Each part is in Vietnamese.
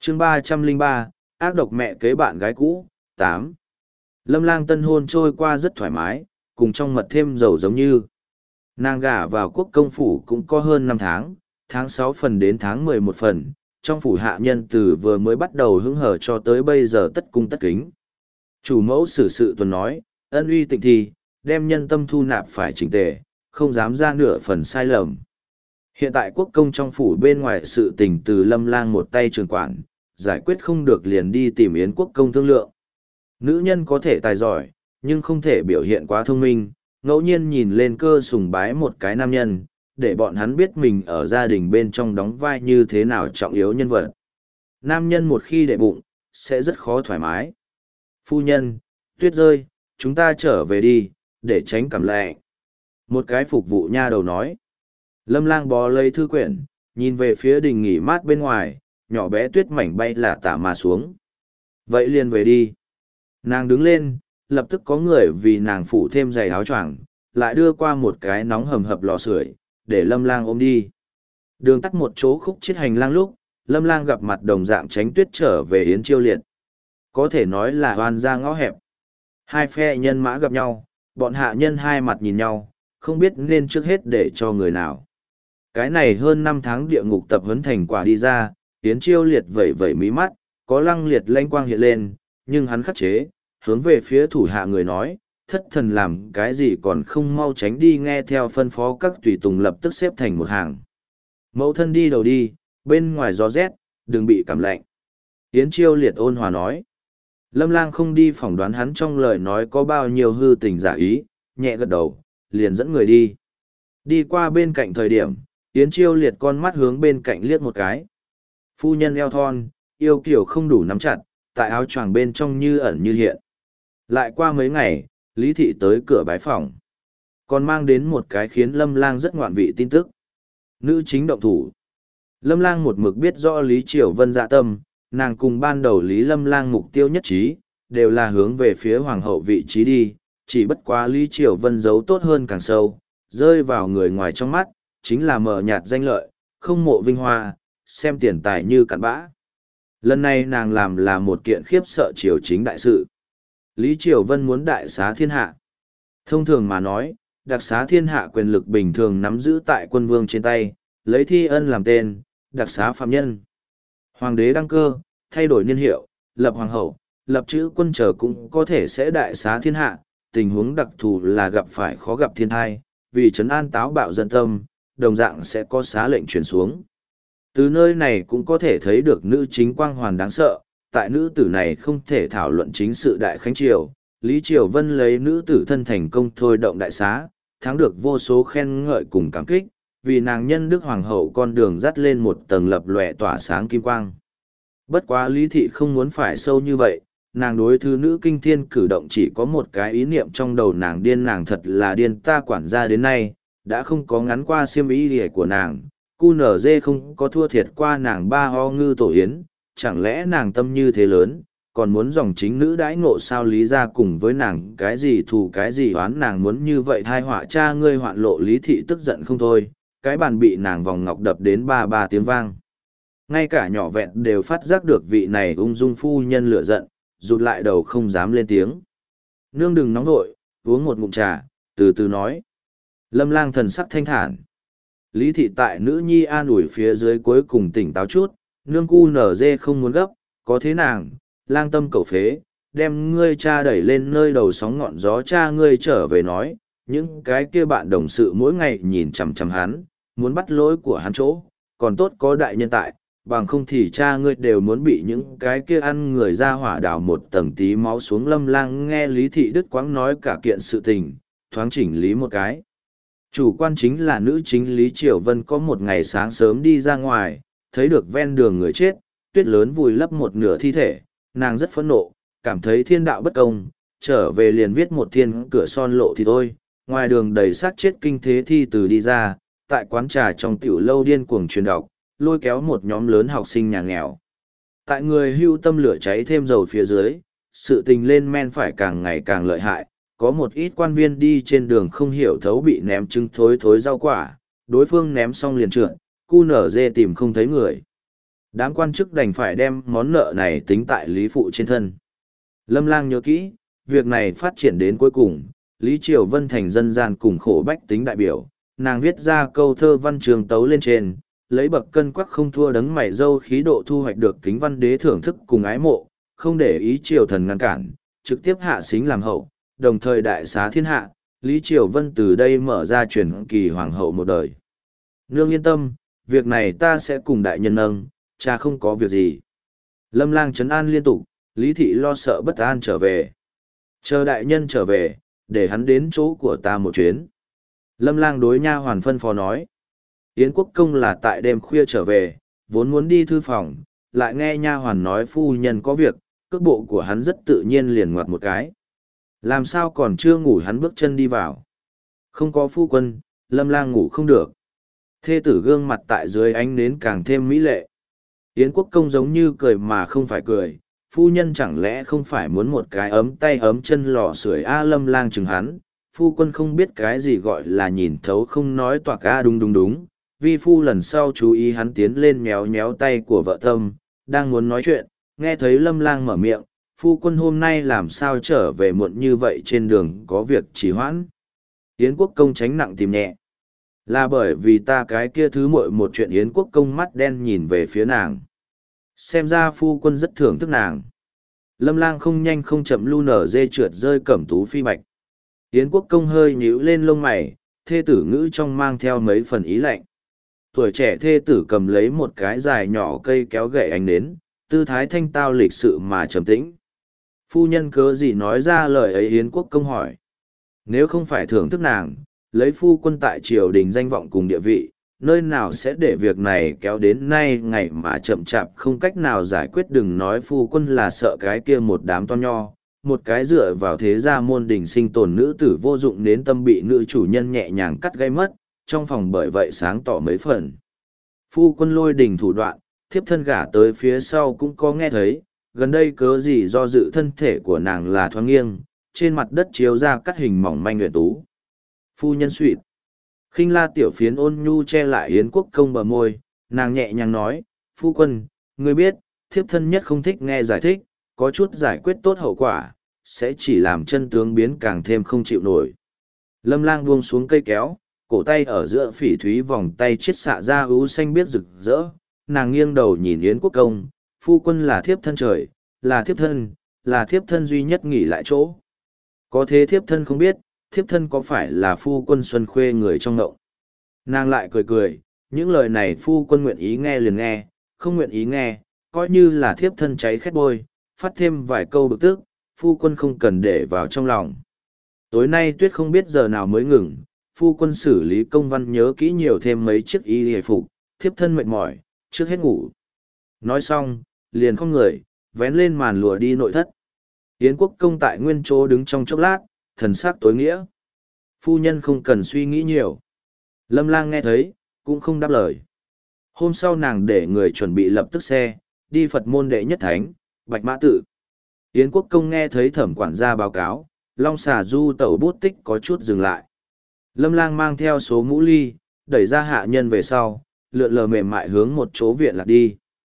chương 303, ác độc mẹ kế bạn gái cũ, 8. Lâm Lang tân hôn trôi qua rất thoải mái, cùng trong mật thêm dầu giống như. Nàng gả vào quốc công phủ cũng có hơn 5 tháng, tháng 6 phần đến tháng 11 phần, trong phủ hạ nhân từ vừa mới bắt đầu hứng hở cho tới bây giờ tất cung tất kính. Chủ mẫu xử sự tuần nói, ân uy tịnh thì, đem nhân tâm thu nạp phải chỉnh tề, không dám ra nửa phần sai lầm. Hiện tại quốc công trong phủ bên ngoài sự tình từ Lâm Lang một tay trường quản, giải quyết không được liền đi tìm Yến quốc công thương lượng. Nữ nhân có thể tài giỏi, nhưng không thể biểu hiện quá thông minh, ngẫu nhiên nhìn lên cơ sùng bái một cái nam nhân, để bọn hắn biết mình ở gia đình bên trong đóng vai như thế nào trọng yếu nhân vật. Nam nhân một khi đệ bụng, sẽ rất khó thoải mái. Phu nhân, tuyết rơi, chúng ta trở về đi, để tránh cảm lạnh. Một cái phục vụ nha đầu nói. Lâm Lang bó lấy thư quyển, nhìn về phía đình nghỉ mát bên ngoài, nhỏ bé tuyết mảnh bay là tả mà xuống. Vậy liền về đi. Nàng đứng lên, lập tức có người vì nàng phủ thêm giày áo choàng, lại đưa qua một cái nóng hầm hập lò sưởi, để Lâm Lang ôm đi. Đường tắt một chỗ khúc chiết hành lang lúc, Lâm Lang gặp mặt đồng dạng Tránh Tuyết trở về Yến Chiêu Liệt. Có thể nói là oan ra ngõ hẹp. Hai phe nhân mã gặp nhau, bọn hạ nhân hai mặt nhìn nhau, không biết nên trước hết để cho người nào. Cái này hơn 5 tháng địa ngục tập huấn thành quả đi ra, Yến Chiêu Liệt vẩy vẩy mí mắt, có lăng liệt lanh quang hiện lên, nhưng hắn khắc chế, hướng về phía thủ hạ người nói, thất thần làm cái gì còn không mau tránh đi, nghe theo phân phó các tùy tùng lập tức xếp thành một hàng. Mẫu thân đi đầu đi, bên ngoài gió rét, đừng bị cảm lạnh. Yến Chiêu Liệt ôn hòa nói. Lâm Lang không đi phỏng đoán hắn trong lời nói có bao nhiêu hư tình giả ý, nhẹ gật đầu, liền dẫn người đi. Đi qua bên cạnh thời điểm, Yến Chiêu Liệt con mắt hướng bên cạnh liếc một cái. Phu nhân eo thon, yêu kiểu không đủ nắm chặt, tại áo choàng bên trong như ẩn như hiện. Lại qua mấy ngày, Lý Thị tới cửa bái phỏng. Còn mang đến một cái khiến Lâm Lang rất ngoạn vị tin tức. Nữ chính động thủ. Lâm Lang một mực biết rõ Lý Triều Vân dạ tâm, nàng cùng ban đầu Lý Lâm Lang mục tiêu nhất trí, đều là hướng về phía hoàng hậu vị trí đi, chỉ bất quá Lý Triều Vân giấu tốt hơn càng sâu, rơi vào người ngoài trong mắt, chính là mờ nhạt danh lợi, không mộ vinh hoa, xem tiền tài như cặn bã. Lần này nàng làm là một kiện khiếp sợ triều chính đại sự. Lý Triều Vân muốn đại xá thiên hạ. Thông thường mà nói, đặc xá thiên hạ quyền lực bình thường nắm giữ tại quân vương trên tay, lấy thi ân làm tên, đặc xá phạm nhân. Hoàng đế đăng cơ, thay đổi niên hiệu, lập hoàng hậu, lập chữ quân trở cũng có thể sẽ đại xá thiên hạ, tình huống đặc thù là gặp phải khó gặp thiên thai, vì trấn an táo bạo dân tâm, đồng dạng sẽ có xá lệnh truyền xuống. Từ nơi này cũng có thể thấy được nữ chính quang hoàn đáng sợ, tại nữ tử này không thể thảo luận chính sự đại khánh triều, Lý Triều Vân lấy nữ tử thân thành công thôi động đại xá, thắng được vô số khen ngợi cùng cảm kích, vì nàng nhân đức hoàng hậu con đường dắt lên một tầng lập lòe tỏa sáng kim quang. Bất quá Lý Thị không muốn phải sâu như vậy, nàng đối thứ nữ kinh thiên cử động chỉ có một cái ý niệm trong đầu nàng điên, nàng thật là điên, ta quản gia đến nay, đã không có ngắn qua xiêm ý gì của nàng, cu nở dê không có thua thiệt qua nàng ba ho ngư tổ yến, chẳng lẽ nàng tâm như thế lớn, còn muốn dòng chính nữ đãi ngộ sao? Lý ra cùng với nàng cái gì thù cái gì oán, nàng muốn như vậy thai họa cha ngươi hoạn lộ. Lý Thị tức giận không thôi, cái bàn bị nàng vòng ngọc đập đến ba tiếng vang. Ngay cả nhỏ vẹn đều phát giác được vị này ung dung phu nhân lửa giận, rụt lại đầu không dám lên tiếng. Nương đừng nóng nội, uống một ngụm trà, từ từ nói. Lâm Lang thần sắc thanh thản. Lý Thị tại nữ nhi an ủi phía dưới cuối cùng tỉnh táo chút, nương cu nở dê không muốn gấp, có thế nàng, lang tâm cầu phế, đem ngươi cha đẩy lên nơi đầu sóng ngọn gió, cha ngươi trở về nói, những cái kia bạn đồng sự mỗi ngày nhìn chằm chằm hắn, muốn bắt lỗi của hắn chỗ, còn tốt có đại nhân tại, bằng không thì cha ngươi đều muốn bị những cái kia ăn người ra hỏa đào một tầng tí máu xuống. Lâm Lang nghe Lý Thị Đức quãng nói cả kiện sự tình, thoáng chỉnh lý một cái. Chủ quan chính là nữ chính Lý Triều Vân có một ngày sáng sớm đi ra ngoài, thấy được ven đường người chết, tuyết lớn vùi lấp một nửa thi thể, nàng rất phẫn nộ, cảm thấy thiên đạo bất công, trở về liền viết một thiên cửa son lộ thì thôi. Ngoài đường đầy xác chết kinh thế thi từ đi ra, tại quán trà trong tiểu lâu điên cuồng truyền đọc, lôi kéo một nhóm lớn học sinh nhà nghèo. Tại người hưu tâm lửa cháy thêm dầu phía dưới, sự tình lên men phải càng ngày càng lợi hại, có một ít quan viên đi trên đường không hiểu thấu bị ném trứng thối rau quả, đối phương ném xong liền trượt, cu nở dê tìm không thấy người. Đám quan chức đành phải đem món nợ này tính tại Lý Phụ trên thân. Lâm Lang nhớ kỹ, việc này phát triển đến cuối cùng, Lý Triều Vân thành dân gian cùng khổ bách tính đại biểu, nàng viết ra câu thơ văn trường tấu lên trên, lấy bậc cân quắc không thua đấng mày dâu khí độ thu hoạch được kính văn đế thưởng thức cùng ái mộ, không để ý triều thần ngăn cản, trực tiếp hạ xính làm hậu, đồng thời đại xá thiên hạ, Lý Triều Vân từ đây mở ra truyền kỳ hoàng hậu một đời. Nương yên tâm, việc này ta sẽ cùng đại nhân nâng, cha không có việc gì. Lâm Lang trấn an liên tục, Lý Thị lo sợ bất an trở về. Chờ đại nhân trở về, để hắn đến chỗ của ta một chuyến. Lâm Lang đối nha hoàn phân phó nói. Yến Quốc Công là tại đêm khuya trở về, vốn muốn đi thư phòng, lại nghe nha hoàn nói phu nhân có việc, cước bộ của hắn rất tự nhiên liền ngoặt một cái. Làm sao còn chưa ngủ hắn bước chân đi vào. Không có phu quân, Lâm Lang ngủ không được. Thê tử gương mặt tại dưới ánh nến càng thêm mỹ lệ. Yến Quốc Công giống như cười mà không phải cười, phu nhân chẳng lẽ không phải muốn một cái ấm tay ấm chân lò sưởi a. Lâm Lang chừng hắn, phu quân không biết cái gì gọi là nhìn thấu không nói toạc a. Đúng đúng đúng, vi phu lần sau chú ý. Hắn tiến lên méo méo tay của vợ Tâm, đang muốn nói chuyện, nghe thấy Lâm Lang mở miệng, phu quân hôm nay làm sao trở về muộn như vậy, trên đường có việc trì hoãn. Yến Quốc Công tránh nặng tìm nhẹ. Là bởi vì ta cái kia thứ muội một chuyện. Yến Quốc Công mắt đen nhìn về phía nàng. Xem ra phu quân rất thưởng thức nàng. Lâm Lang không nhanh không chậm lu nở dê trượt rơi cẩm tú phi bạch. Yến Quốc Công hơi nhíu lên lông mày, thê tử ngữ trong mang theo mấy phần ý lạnh. Tuổi trẻ thê tử cầm lấy một cái dài nhỏ cây kéo gậy ánh nến, tư thái thanh tao lịch sự mà trầm tĩnh. Phu nhân cớ gì nói ra lời ấy? Yến Quốc Công hỏi. Nếu không phải thưởng thức nàng, lấy phu quân tại triều đình danh vọng cùng địa vị, nơi nào sẽ để việc này kéo đến nay ngày mà chậm chạp không cách nào giải quyết. Đừng nói phu quân là sợ cái kia một đám to nho, một cái dựa vào thế gia môn đình sinh tồn nữ tử vô dụng đến tâm bị nữ chủ nhân nhẹ nhàng cắt gây mất, trong phòng bởi vậy sáng tỏ mấy phần. Phu quân lôi đình thủ đoạn, thiếp thân gả tới phía sau cũng có nghe thấy, gần đây cớ gì do dự thân thể của nàng là thoáng nghiêng, trên mặt đất chiếu ra cắt hình mỏng manh nguyện tú. Phu nhân suỵt. Khinh la tiểu phiến ôn nhu che lại Yến Quốc Công bờ môi, nàng nhẹ nhàng nói, phu quân, ngươi biết, thiếp thân nhất không thích nghe giải thích, có chút giải quyết tốt hậu quả, sẽ chỉ làm chân tướng biến càng thêm không chịu nổi. Lâm Lang buông xuống cây kéo, cổ tay ở giữa phỉ thúy vòng tay chiết xạ ra ưu xanh biết rực rỡ, nàng nghiêng đầu nhìn Yến Quốc Công, phu quân là thiếp thân trời, là thiếp thân duy nhất nghỉ lại chỗ. Có thế thiếp thân không biết, thiếp thân có phải là phu quân Xuân Khuê người trong ngộng. Nàng lại cười cười, những lời này phu quân nguyện ý nghe liền nghe, không nguyện ý nghe, coi như là thiếp thân cháy khét bôi, phát thêm vài câu bực tức, phu quân không cần để vào trong lòng. Tối nay tuyết không biết giờ nào mới ngừng, phu quân xử lý công văn nhớ kỹ nhiều thêm mấy chiếc y hề phục, thiếp thân mệt mỏi, trước hết ngủ. Nói xong, liền không người, vén lên màn lụa đi nội thất. Yến Quốc Công tại nguyên chỗ đứng trong chốc lát, thần sắc tối nghĩa. Phu nhân không cần suy nghĩ nhiều. Lâm Lang nghe thấy, cũng không đáp lời. Hôm sau nàng để người chuẩn bị lập tức xe, đi Phật môn đệ nhất thánh, Bạch Mã Tự. Yến Quốc Công nghe thấy thẩm quản gia báo cáo, Long Xà Du tẩu bút tích có chút dừng lại. Lâm Lang mang theo số mũ ly, đẩy ra hạ nhân về sau, lượn lờ mềm mại hướng một chỗ viện lạc đi.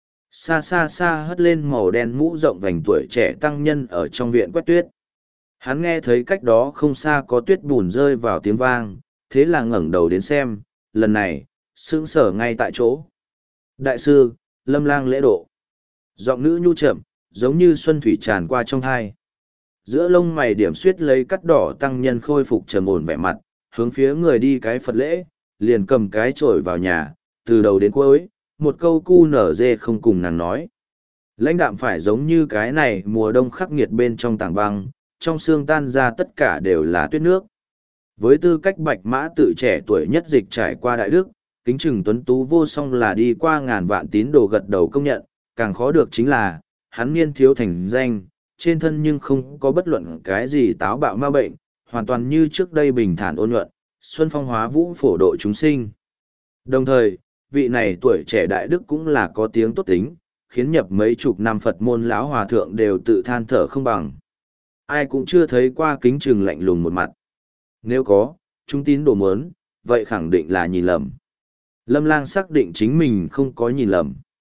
Xa xa xa hất lên màu đen mũ rộng vành tuổi trẻ tăng nhân ở trong viện quét tuyết. Hắn nghe thấy cách đó không xa có tuyết bùn rơi vào tiếng vang, thế là ngẩng đầu đến xem, lần này, sững sờ ngay tại chỗ. Đại sư, Lâm Lang lễ độ. Giọng nữ nhu chậm, giống như xuân thủy tràn qua trong thai. Giữa lông mày điểm xuyết lấy cắt đỏ tăng nhân khôi phục trầm ổn vẻ mặt, hướng phía người đi cái Phật lễ, liền cầm cái chổi vào nhà, từ đầu đến cuối, một câu cu nở dê không cùng nàng nói. Lãnh đạm phải giống như cái này mùa đông khắc nghiệt bên trong tảng băng, trong xương tan ra tất cả đều là tuyết nước. Với tư cách Bạch Mã Tự trẻ tuổi nhất dịch trải qua đại đức, kính trừng tuấn tú vô song là đi qua ngàn vạn tín đồ gật đầu công nhận, càng khó được chính là, hắn niên thiếu thành danh, trên thân nhưng không có bất luận cái gì táo bạo ma bệnh, hoàn toàn như trước đây bình thản ôn nhuận, xuân phong hóa vũ phổ độ chúng sinh. Đồng thời, vị này tuổi trẻ đại đức cũng là có tiếng tốt tính, khiến nhập mấy chục năm Phật môn lão hòa thượng đều tự than thở không bằng. Ai cũng chưa thấy qua kính trừng lạnh lùng một mặt. Nếu có, chúng tín đồ muốn, vậy khẳng định là nhìn lầm. Lâm Lang xác định chính mình không có nhìn lầm.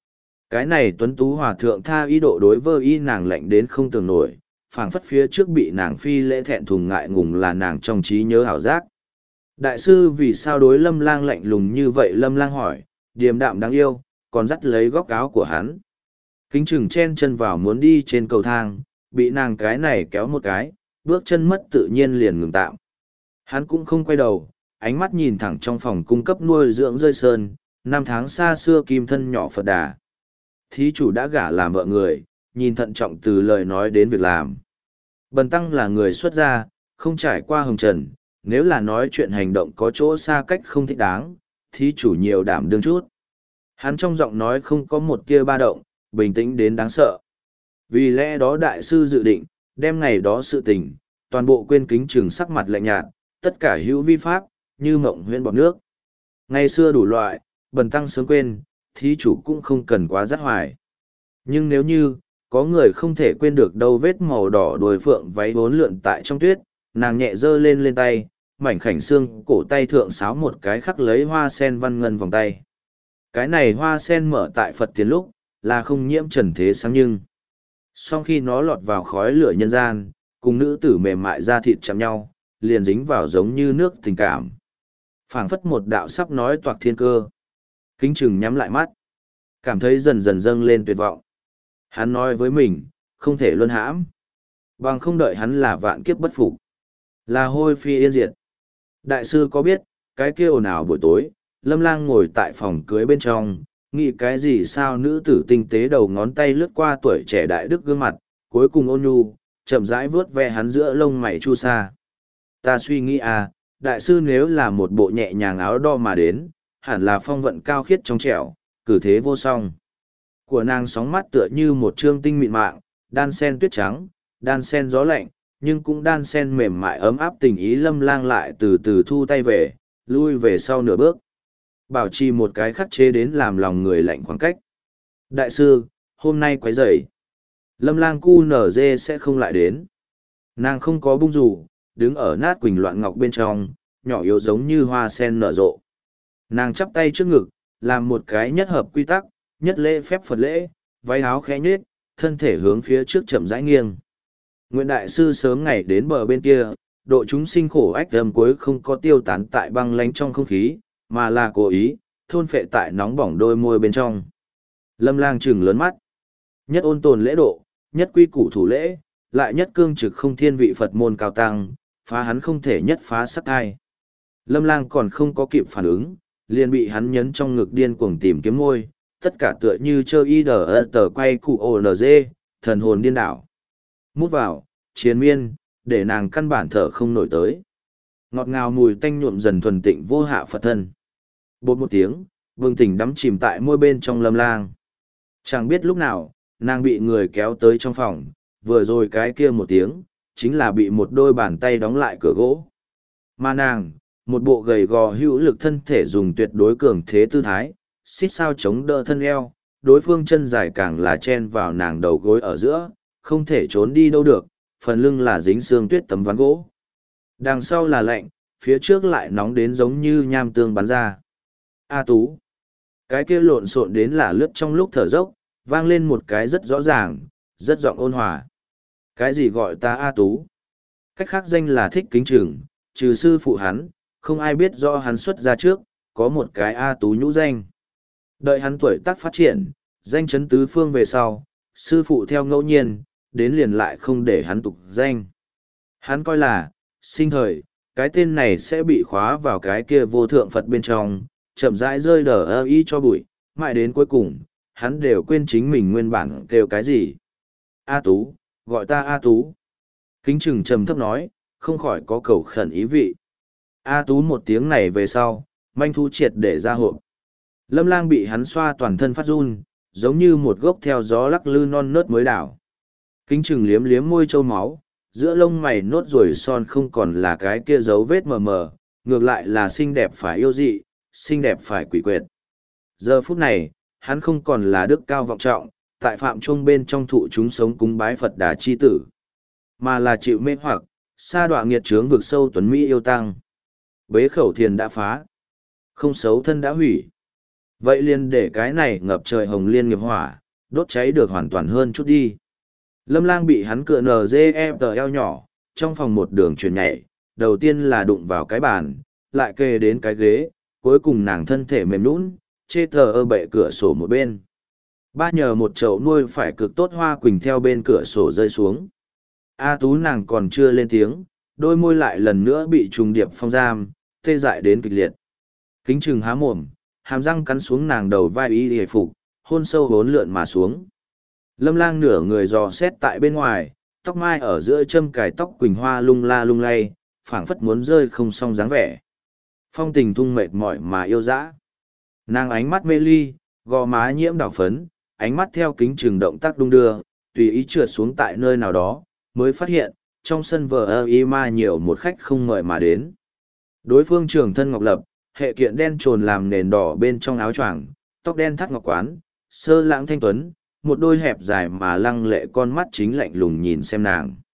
Cái này tuấn tú hòa thượng tha ý độ đối với y nàng lạnh đến không tưởng nổi, phảng phất phía trước bị nàng phi lễ thẹn thùng ngại ngùng là nàng trong trí nhớ ảo giác. Đại sư vì sao đối Lâm Lang lạnh lùng như vậy? Lâm Lang hỏi, điềm đạm đáng yêu, còn dắt lấy góc áo của hắn. Kính chừng chen chân vào muốn đi trên cầu thang, bị nàng cái này kéo một cái, bước chân mất tự nhiên liền ngừng tạm. Hắn cũng không quay đầu, ánh mắt nhìn thẳng trong phòng cung cấp nuôi dưỡng rơi sơn, năm tháng xa xưa kim thân nhỏ Phật Đà. Thí chủ đã gả làm vợ người, nhìn thận trọng từ lời nói đến việc làm. Bần tăng là người xuất gia, không trải qua hồng trần, nếu là nói chuyện hành động có chỗ xa cách không thích đáng, thí chủ nhiều đảm đương chút. Hắn trong giọng nói không có một tia ba động, bình tĩnh đến đáng sợ. Vì lẽ đó đại sư dự định, đem ngày đó sự tình, toàn bộ quên. Kính chừng sắc mặt lạnh nhạt, tất cả hữu vi pháp, như mộng huyễn bọt nước. Ngày xưa đủ loại, bần tăng sớm quên, thí chủ cũng không cần quá dắt hoài. Nhưng nếu như, có người không thể quên được đâu vết màu đỏ đuôi phượng váy vốn lượn tại trong tuyết, nàng nhẹ giơ lên tay, mảnh khảnh xương cổ tay thượng sáo một cái khắc lấy hoa sen văn ngân vòng tay. Cái này hoa sen mở tại Phật tiền lúc, là không nhiễm trần thế sáng nhưng. Sau khi nó lọt vào khói lửa nhân gian, cùng nữ tử mềm mại da thịt chạm nhau, liền dính vào giống như nước tình cảm. Phảng phất một đạo sắp nói toạc thiên cơ. Kính chừng nhắm lại mắt, cảm thấy dần dần dâng lên tuyệt vọng. Hắn nói với mình, không thể luân hãm. Bằng không đợi hắn là vạn kiếp bất phục, là hôi phi yên diệt. Đại sư có biết, cái kia ồn ào buổi tối, Lâm Lang ngồi tại phòng cưới bên trong, nghĩ cái gì sao? Nữ tử tinh tế đầu ngón tay lướt qua tuổi trẻ đại đức gương mặt, cuối cùng ôn nhu, chậm rãi vướt ve hắn giữa lông mày chu sa. Ta suy nghĩ đại sư nếu là một bộ nhẹ nhàng áo đo mà đến, hẳn là phong vận cao khiết trong trẻo, cử thế vô song. Của nàng sóng mắt tựa như một trương tinh mịn mạng, đan sen tuyết trắng, đan sen gió lạnh, nhưng cũng đan sen mềm mại ấm áp tình ý. Lâm Lang lại từ từ thu tay về, lui về sau nửa bước. Bảo trì một cái khắc chế đến làm lòng người lạnh khoảng cách. Đại sư, hôm nay quấy rầy. Lâm Lang cu nở dê sẽ không lại đến. Nàng không có bung rủ, đứng ở nát quỳnh loạn ngọc bên trong, nhỏ yếu giống như hoa sen nở rộ. Nàng chắp tay trước ngực, làm một cái nhất hợp quy tắc, nhất lễ phép Phật lễ, váy áo khẽ nhếch, thân thể hướng phía trước chậm rãi nghiêng. Nguyện đại sư sớm ngày đến bờ bên kia, độ chúng sinh khổ ách âm cuối không có tiêu tán tại băng lánh trong không khí, mà là cố ý, thôn phệ tại nóng bỏng đôi môi bên trong. Lâm Lang trừng lớn mắt. Nhất ôn tồn lễ độ, nhất quy củ thủ lễ, lại nhất cương trực không thiên vị Phật môn cao tăng, phá hắn không thể nhất phá sắc thai. Lâm Lang còn không có kịp phản ứng, liền bị hắn nhấn trong ngực điên cuồng tìm kiếm môi, tất cả tựa như chơi y đờ tờ quay cụ ONG, thần hồn điên đảo. Mút vào, chiến miên, để nàng căn bản thở không nổi tới. Ngọt ngào mùi tanh nhuộm dần thuần tịnh vô hạ Phật thân. Bột một tiếng, bừng tỉnh đắm chìm tại môi bên trong Lâm Lang. Chẳng biết lúc nào, nàng bị người kéo tới trong phòng, vừa rồi cái kia một tiếng, chính là bị một đôi bàn tay đóng lại cửa gỗ. Mà nàng, một bộ gầy gò hữu lực thân thể dùng tuyệt đối cường thế tư thái, xít sao chống đỡ thân eo, đối phương chân dài càng là chen vào nàng đầu gối ở giữa, không thể trốn đi đâu được, phần lưng là dính xương tuyết tấm ván gỗ. Đằng sau là lạnh, phía trước lại nóng đến giống như nham tương bắn ra. A Tú. Cái kia lộn xộn đến là lướt trong lúc thở dốc, vang lên một cái rất rõ ràng, rất giọng ôn hòa. Cái gì gọi ta A Tú? Cách khác danh là Thích Kính Trừng, trừ sư phụ hắn, không ai biết do hắn xuất ra trước, có một cái A Tú nhũ danh. Đợi hắn tuổi tác phát triển, danh chấn tứ phương về sau, sư phụ theo ngẫu nhiên, đến liền lại không để hắn tục danh. Hắn coi là, sinh thời, cái tên này sẽ bị khóa vào cái kia vô thượng Phật bên trong, chậm rãi rơi đờ ơ y cho bụi, mãi đến cuối cùng, hắn đều quên chính mình nguyên bản kêu cái gì. A Tú, gọi ta A Tú. Kính Trừng trầm thấp nói, không khỏi có cầu khẩn ý vị. A Tú một tiếng này về sau, manh thú triệt để ra hộp. Lâm Lang bị hắn xoa toàn thân phát run, giống như một gốc theo gió lắc lư non nớt mới đảo. Kính Trừng liếm liếm môi trâu máu, giữa lông mày nốt ruồi son không còn là cái kia dấu vết mờ mờ, ngược lại là xinh đẹp phải yêu dị, xinh đẹp phải quỷ quyệt. Giờ phút này, hắn không còn là đức cao vọng trọng, tại phạm trung bên trong thụ chúng sống cúng bái Phật Đà chi tử, mà là chịu mê hoặc, sa đọa nghiệt trướng vực sâu tuấn Mỹ yêu tăng. Bế khẩu thiền đã phá, không xấu thân đã hủy. Vậy liền để cái này ngập trời hồng liên nghiệp hỏa, đốt cháy được hoàn toàn hơn chút đi. Lâm Lang bị hắn cựa NGFTL nhỏ, trong phòng một đường chuyển nhảy, đầu tiên là đụng vào cái bàn, lại kề đến cái ghế, cuối cùng nàng thân thể mềm nhũn, chê thờ ơ bệ cửa sổ một bên. Ba nhờ một chậu nuôi phải cực tốt hoa quỳnh theo bên cửa sổ rơi xuống. A Tú nàng còn chưa lên tiếng, đôi môi lại lần nữa bị trùng điệp phong giam, tê dại đến kịch liệt. Kính trừng há mồm, hàm răng cắn xuống nàng đầu vai y hề phục, hôn sâu hốn lượn mà xuống. Lâm Lang nửa người dò xét tại bên ngoài, tóc mai ở giữa châm cài tóc quỳnh hoa lung la lung lay, phảng phất muốn rơi không xong dáng vẻ. Phong tình thung mệt mỏi mà yêu dã. Nàng ánh mắt mê ly, gò má nhiễm đỏ phấn, ánh mắt theo kính trừng động tác đung đưa, tùy ý trượt xuống tại nơi nào đó, mới phát hiện, trong sân vờ ơ y ma nhiều một khách không mời mà đến. Đối phương trưởng thân ngọc lập, hệ kiện đen trồn làm nền đỏ bên trong áo choàng, tóc đen thắt ngọc quán, sơ lãng thanh tuấn, một đôi hẹp dài mà lăng lệ con mắt chính lạnh lùng nhìn xem nàng.